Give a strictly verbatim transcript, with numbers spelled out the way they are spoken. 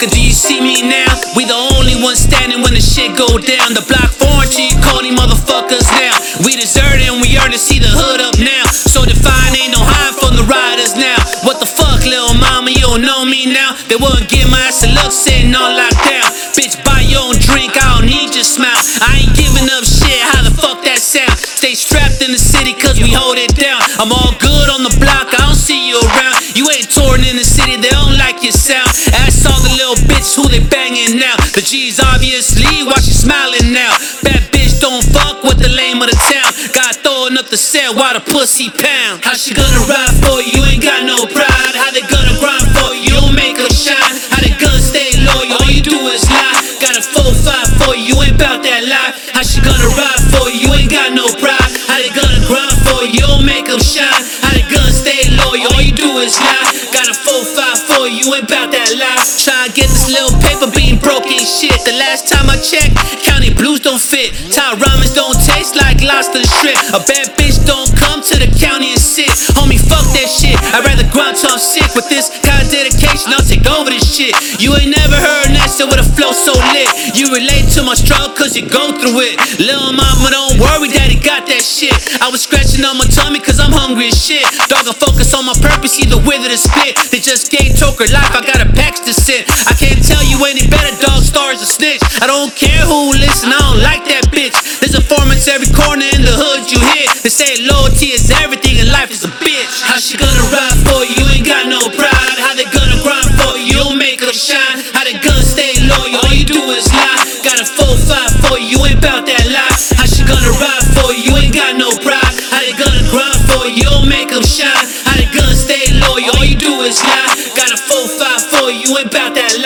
motherfucker, do you see me now? We the only ones standing when the shit go down. The block foreign to you corny motherfuckers now. We deserve it and we earn to see the hood up now. So defined, ain't no hiding from the riders now. What the fuck, little mama, you don't know me now. They wouldn't give my ass a look sitting on lockdown. Bitch, buy your own drink, I don't need your smile. I ain't giving up shit, how the fuck that sound? Stay strapped in the city cause we hold it down. I'm all good on the block, I don't see you around. You ain't touring in the city, they don't like your sound. Ask all the little bitches who they banging now. The G's obviously, why she smiling now? Bad bitch don't fuck with the lame of the town. Got throwing up the set while the pussy pound. How she gonna ride for you, you ain't got no pride. How they gonna grind for you, you don't make her shine. How they gonna stay loyal, all you do is lie. Got a four five for you, you ain't bout that life. How she gonna ride for you, you ain't got no pride. How they gonna grind for you, you don't make them shine. How they gonna stay loyal, all you do is lie. Got a four five for you, you ain't bout that life. Try to get this little paper being broken shit. The last time I checked, county blues don't fit. Thai ramens don't taste like lobster strip. A bad bitch don't come to the county and sit. Homie, fuck that shit, I'd rather grind till I'm sick. With this kind of dedication, I'll take over this shit. You ain't never heard Nessa with a flow so lit. You relate to my struggle cause you go through it. Lil' mama, don't worry, daddy got that shit. I was scratching on my tummy cause I'm hungry as shit. Dog, I focus on my purpose, either with or the spit. They just gave Toker life, I got a packs to sit. I can't tell you any better, dog, stars a snitch. I don't care who listen, I don't like that bitch. There's informants every corner in the hood you hit. They say loyalty is everything and life is a bitch. How she gonna ride for you, you ain't got no pride. How they gonna grind for you, you don't make them shine. How they gonna stay loyal, all you do is lie. Got a four five for you, you ain't bout that life. How she gonna ride for you, you ain't got no pride. How they gonna grind for you, you don't make them shine. How they gonna stay loyal, all you do is lie. Got a four five for you, you ain't bout that life.